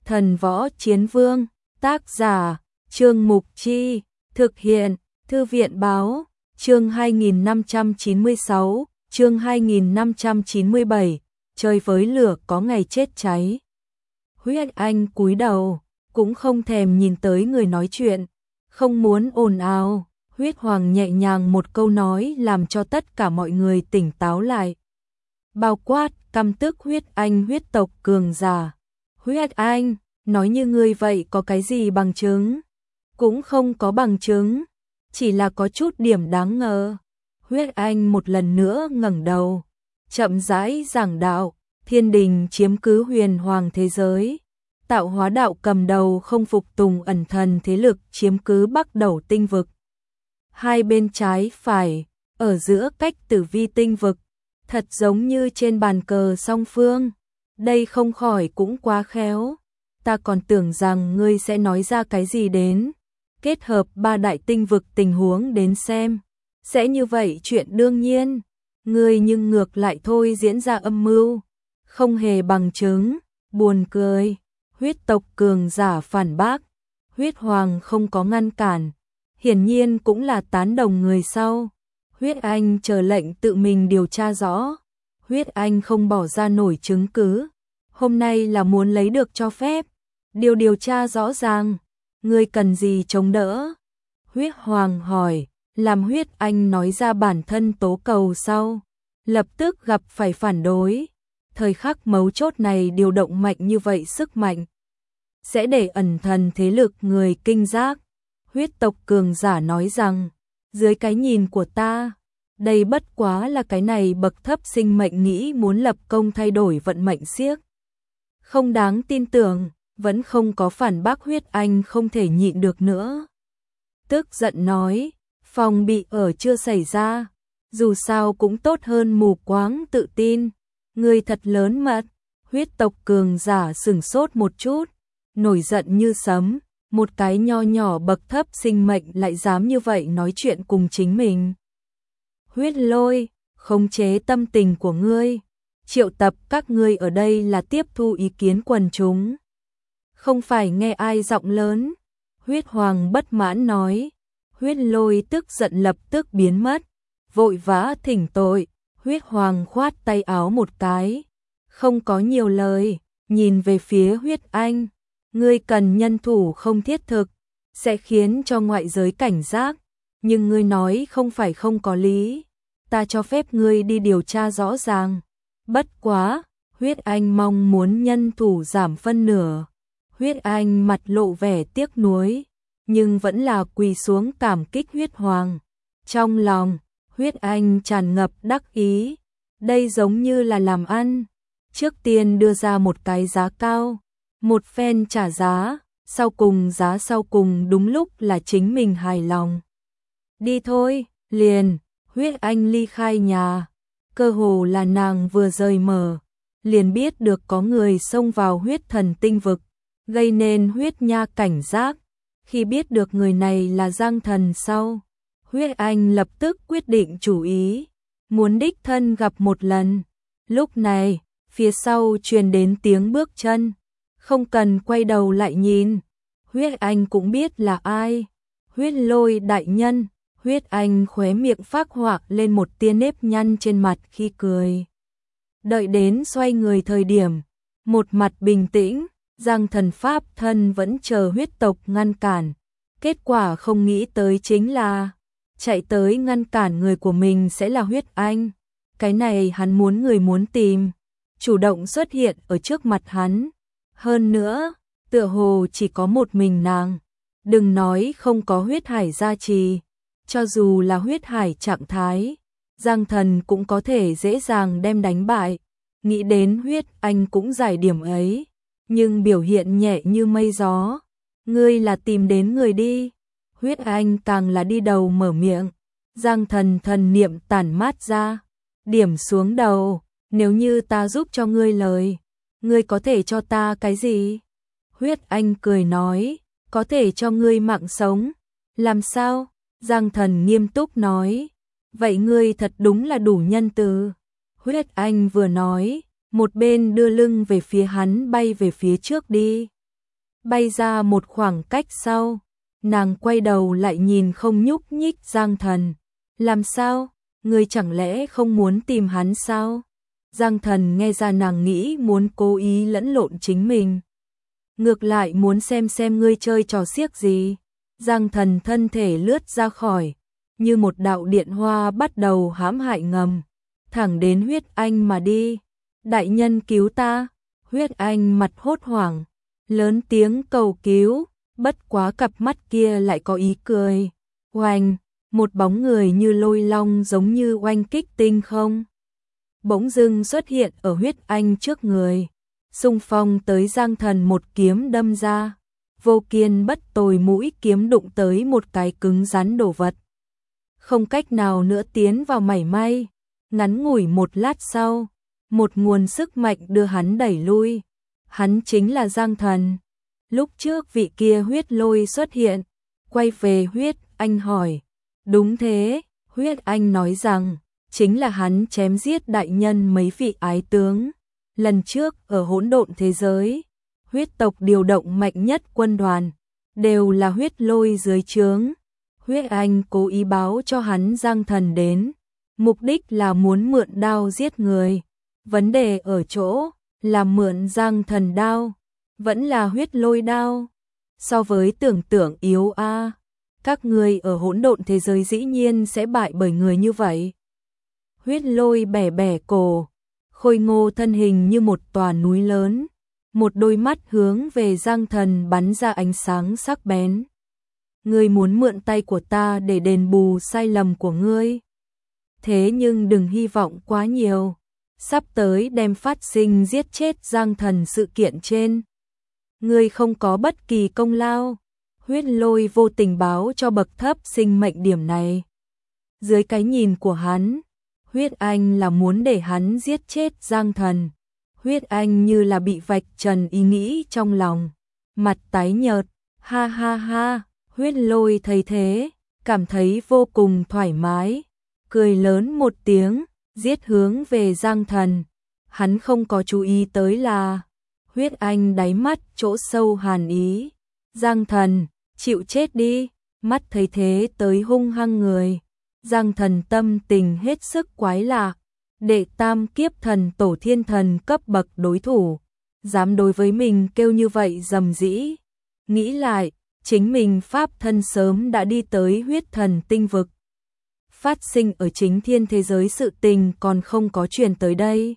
Thần Võ Chiến Vương, tác giả, Trương Mục Chi, thực hiện, Thư viện Báo, chương 2596, chương 2597, chơi với lửa có ngày chết cháy. Huyết Anh cúi đầu, cũng không thèm nhìn tới người nói chuyện, không muốn ồn ào. Huyết Hoàng nhẹ nhàng một câu nói làm cho tất cả mọi người tỉnh táo lại. Bao quát, căm tức Huyết Anh huyết tộc cường giả. Huyết Anh, nói như ngươi vậy có cái gì bằng chứng? Cũng không có bằng chứng, chỉ là có chút điểm đáng ngờ. Huyết Anh một lần nữa ngẩng đầu, chậm rãi giảng đạo, thiên đình chiếm cứ huyền hoàng thế giới. Tạo hóa đạo cầm đầu không phục tùng ẩn thần thế lực chiếm cứ Bắc Đầu tinh vực. Hai bên trái phải, ở giữa cách tử vi tinh vực, thật giống như trên bàn cờ song phương. Đây không khỏi cũng quá khéo. Ta còn tưởng rằng ngươi sẽ nói ra cái gì đến. Kết hợp ba đại tinh vực tình huống đến xem. Sẽ như vậy chuyện đương nhiên. Ngươi nhưng ngược lại thôi diễn ra âm mưu. Không hề bằng chứng, buồn cười. Huyết tộc cường giả phản bác. Huyết Hoàng không có ngăn cản. Hiển nhiên cũng là tán đồng người sau. Huyết Anh chờ lệnh tự mình điều tra rõ. Huyết Anh không bỏ ra nổi chứng cứ. Hôm nay là muốn lấy được cho phép. Điều tra rõ ràng. Ngươi cần gì chống đỡ? Huyết Hoàng hỏi, làm Huyết Anh nói ra bản thân tố cầu sau. Lập tức gặp phải phản đối. Thời khắc mấu chốt này điều động mạnh như vậy sức mạnh. Sẽ để ẩn thần thế lực người kinh giác. Huyết tộc cường giả nói rằng, dưới cái nhìn của ta, đây bất quá là cái này bậc thấp sinh mệnh nghĩ muốn lập công thay đổi vận mệnh xiếc. Không đáng tin tưởng, vẫn không có phản bác. Huyết Anh không thể nhịn được nữa. Tức giận nói, phòng bị ở chưa xảy ra, dù sao cũng tốt hơn mù quáng tự tin. Người thật lớn mật. Huyết tộc cường giả sửng sốt một chút, nổi giận như sấm. Một cái nho nhỏ bậc thấp sinh mệnh lại dám như vậy nói chuyện cùng chính mình. Huyết Lôi, khống chế tâm tình của ngươi. Triệu tập các ngươi ở đây là tiếp thu ý kiến quần chúng. Không phải nghe ai giọng lớn. Huyết Hoàng bất mãn nói. Huyết Lôi tức giận lập tức biến mất. Vội vã thỉnh tội. Huyết Hoàng khoát tay áo một cái. Không có nhiều lời, nhìn về phía Huyết Anh. Ngươi cần nhân thủ không thiết thực, sẽ khiến cho ngoại giới cảnh giác. Nhưng ngươi nói không phải không có lý. Ta cho phép ngươi đi điều tra rõ ràng. Bất quá, Huyết Anh mong muốn nhân thủ giảm phân nửa. Huyết Anh mặt lộ vẻ tiếc nuối, nhưng vẫn là quỳ xuống cảm kích Huyết Hoàng. Trong lòng, Huyết Anh tràn ngập đắc ý. Đây giống như là làm ăn. Trước tiên đưa ra một cái giá cao. Một phen trả giá, sau cùng giá sau cùng đúng lúc là chính mình hài lòng. Đi thôi, liền, Huyết Anh ly khai nhà. Cơ hồ là nàng vừa rời mở, liền biết được có người xông vào huyết thần tinh vực, gây nên huyết nha cảnh giác. Khi biết được người này là Giang Thần sau, Huyết Anh lập tức quyết định chủ ý, muốn đích thân gặp một lần. Lúc này, phía sau truyền đến tiếng bước chân. Không cần quay đầu lại nhìn. Huyết Anh cũng biết là ai. Huyết Lôi đại nhân. Huyết Anh khóe miệng phác họa lên một tia nếp nhăn trên mặt khi cười. Đợi đến xoay người thời điểm, một mặt bình tĩnh, Giang Thần pháp thân vẫn chờ huyết tộc ngăn cản. Kết quả không nghĩ tới chính là chạy tới ngăn cản người của mình sẽ là Huyết Anh. Cái này hắn muốn người muốn tìm, chủ động xuất hiện ở trước mặt hắn. Hơn nữa, tựa hồ chỉ có một mình nàng. Đừng nói không có huyết hải gia trì. Cho dù là huyết hải trạng thái, Giang Thần cũng có thể dễ dàng đem đánh bại. Nghĩ đến Huyết Anh cũng giải điểm ấy. Nhưng biểu hiện nhẹ như mây gió. Ngươi là tìm đến người đi. Huyết Anh càng là đi đầu mở miệng. Giang Thần thần niệm tản mát ra. Điểm xuống đầu. Nếu như ta giúp cho ngươi lời, ngươi có thể cho ta cái gì? Huyết Anh cười nói, có thể cho ngươi mạng sống. Làm sao? Giang Thần nghiêm túc nói, vậy ngươi thật đúng là đủ nhân từ. Huyết Anh vừa nói, một bên đưa lưng về phía hắn bay về phía trước đi. bay ra một khoảng cách sau, nàng quay đầu lại nhìn không nhúc nhích Giang Thần. Làm sao? Ngươi chẳng lẽ không muốn tìm hắn sao? Giang Thần nghe ra nàng nghĩ muốn cố ý lẫn lộn chính mình. Ngược lại muốn xem ngươi chơi trò xiếc gì. Giang Thần thân thể lướt ra khỏi, như một đạo điện hoa bắt đầu hãm hại ngầm, thẳng đến Huyết Anh mà đi. Đại nhân cứu ta! Huyết Anh mặt hốt hoảng, lớn tiếng cầu cứu, bất quá cặp mắt kia lại có ý cười. Oanh! Một bóng người như lôi long giống như oanh kích tinh không. Bỗng dưng xuất hiện ở Huyết Anh trước người, xung phong tới Giang Thần một kiếm đâm ra. Vô kiên bất tồi mũi kiếm đụng tới một cái cứng rắn đồ vật. Không cách nào nữa tiến vào mảy may, ngắn ngủi một lát sau, một nguồn sức mạnh đưa hắn đẩy lui. Hắn chính là Giang Thần. Lúc trước vị kia Huyết Lôi xuất hiện, quay về Huyết Anh hỏi. Đúng thế, Huyết Anh nói rằng, chính là hắn chém giết đại nhân mấy vị ái tướng. Lần trước ở hỗn độn thế giới, huyết tộc điều động mạnh nhất quân đoàn, đều là Huyết Lôi dưới trướng. Huyết Anh cố ý báo cho hắn Giang Thần đến, mục đích là muốn mượn đao giết người. Vấn đề ở chỗ là mượn Giang Thần đao, vẫn là Huyết Lôi đao. So với tưởng tượng yếu a, các người ở hỗn độn thế giới dĩ nhiên sẽ bại bởi người như vậy. Huyết Lôi bẻ bẻ cổ, khôi ngô thân hình như một tòa núi lớn, một đôi mắt hướng về Giang Thần bắn ra ánh sáng sắc bén. Ngươi muốn mượn tay của ta để đền bù sai lầm của ngươi. Thế nhưng đừng hy vọng quá nhiều, sắp tới đem phát sinh giết chết Giang Thần sự kiện trên. Ngươi không có bất kỳ công lao. Huyết Lôi vô tình báo cho bậc thấp sinh mệnh điểm này. Dưới cái nhìn của hắn, Huyết Anh là muốn để hắn giết chết Giang Thần. Huyết Anh như là bị vạch trần ý nghĩ trong lòng, mặt tái nhợt, ha ha ha. Huyết Lôi thấy thế, cảm thấy vô cùng thoải mái, cười lớn một tiếng, giết hướng về Giang Thần. Hắn không có chú ý tới là Huyết Anh đáy mắt chỗ sâu hàn ý. Giang Thần, chịu chết đi. Mắt thấy thế tới hung hăng người. Giang Thần tâm tình hết sức quái lạ. Đệ tam kiếp thần tổ thiên thần cấp bậc đối thủ, dám đối với mình kêu như vậy dầm dĩ. Nghĩ lại, chính mình pháp thân sớm đã đi tới huyết thần tinh vực. Phát sinh ở chính thiên thế giới sự tình còn không có truyền tới đây.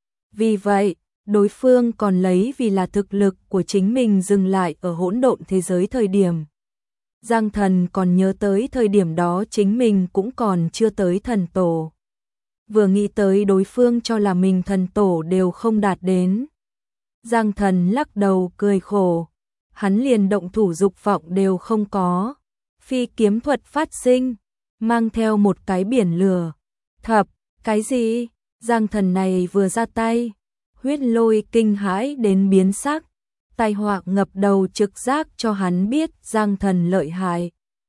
Vì vậy, đối phương còn lấy vì là thực lực của chính mình dừng lại ở hỗn độn thế giới thời điểm. Giang Thần còn nhớ tới thời điểm đó chính mình cũng còn chưa tới thần tổ. Vừa nghĩ tới đối phương cho là mình thần tổ đều không đạt đến. Giang Thần lắc đầu cười khổ. Hắn liền động thủ dục vọng đều không có. Phi kiếm thuật phát sinh, mang theo một cái biển lửa. Thập, cái gì? Giang Thần này vừa ra tay, Huyết Lôi kinh hãi đến biến sắc. Tai họa ngập đầu trực giác cho hắn biết Giang Thần lợi hại.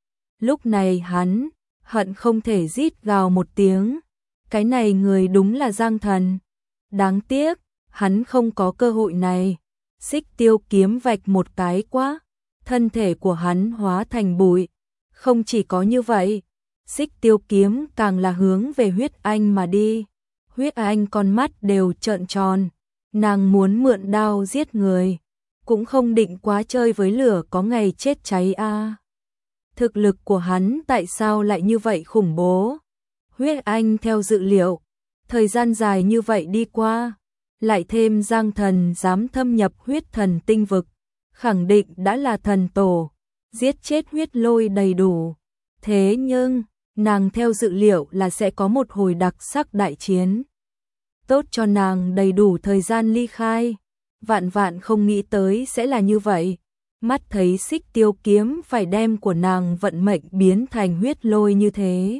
Lúc này hắn hận không thể rít gào một tiếng. Cái này người đúng là Giang Thần. Đáng tiếc, hắn không có cơ hội này. Xích tiêu kiếm vạch một cái quá, thân thể của hắn hóa thành bụi. Không chỉ có như vậy, xích tiêu kiếm càng là hướng về Huyết Anh mà đi. Huyết Anh con mắt đều trợn tròn, nàng muốn mượn đao giết người, cũng không định quá chơi với lửa có ngày chết cháy a. Thực lực của hắn tại sao lại như vậy khủng bố? Huyết Anh theo dự liệu, thời gian dài như vậy đi qua, lại thêm Giang Thần dám thâm nhập huyết thần tinh vực, khẳng định đã là thần tổ, giết chết Huyết Lôi đầy đủ. Thế nhưng, nàng theo dự liệu là sẽ có một hồi đặc sắc đại chiến. Tốt cho nàng đầy đủ thời gian ly khai, vạn vạn không nghĩ tới sẽ là như vậy. Mắt thấy xích tiêu kiếm phải đem của nàng vận mệnh biến thành Huyết Lôi như thế.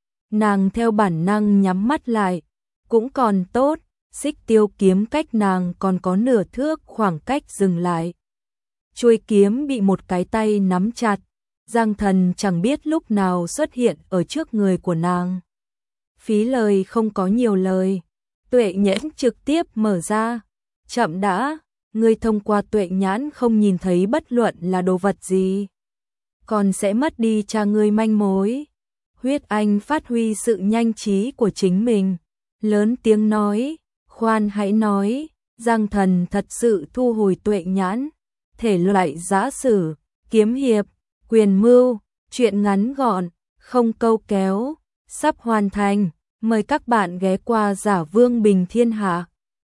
Nàng theo bản năng nhắm mắt lại, cũng còn tốt, xích tiêu kiếm cách nàng còn có nửa thước khoảng cách dừng lại. Chuôi kiếm bị một cái tay nắm chặt, Giang Thần chẳng biết lúc nào xuất hiện ở trước người của nàng. Phí lời không có nhiều lời, tuệ nhẫn trực tiếp mở ra. Chậm đã, ngươi thông qua tuệ nhãn không nhìn thấy bất luận là đồ vật gì, còn sẽ mất đi cha ngươi manh mối. Huyết Anh phát huy sự nhanh trí của chính mình, lớn tiếng nói, khoan hãy nói, Giang Thần thật sự thu hồi tuệ nhãn, thể loại giã sử, kiếm hiệp, quyền mưu, truyện ngắn gọn, không câu kéo, sắp hoàn thành, mời các bạn ghé qua Giả Vương Bình Thiên Hạ.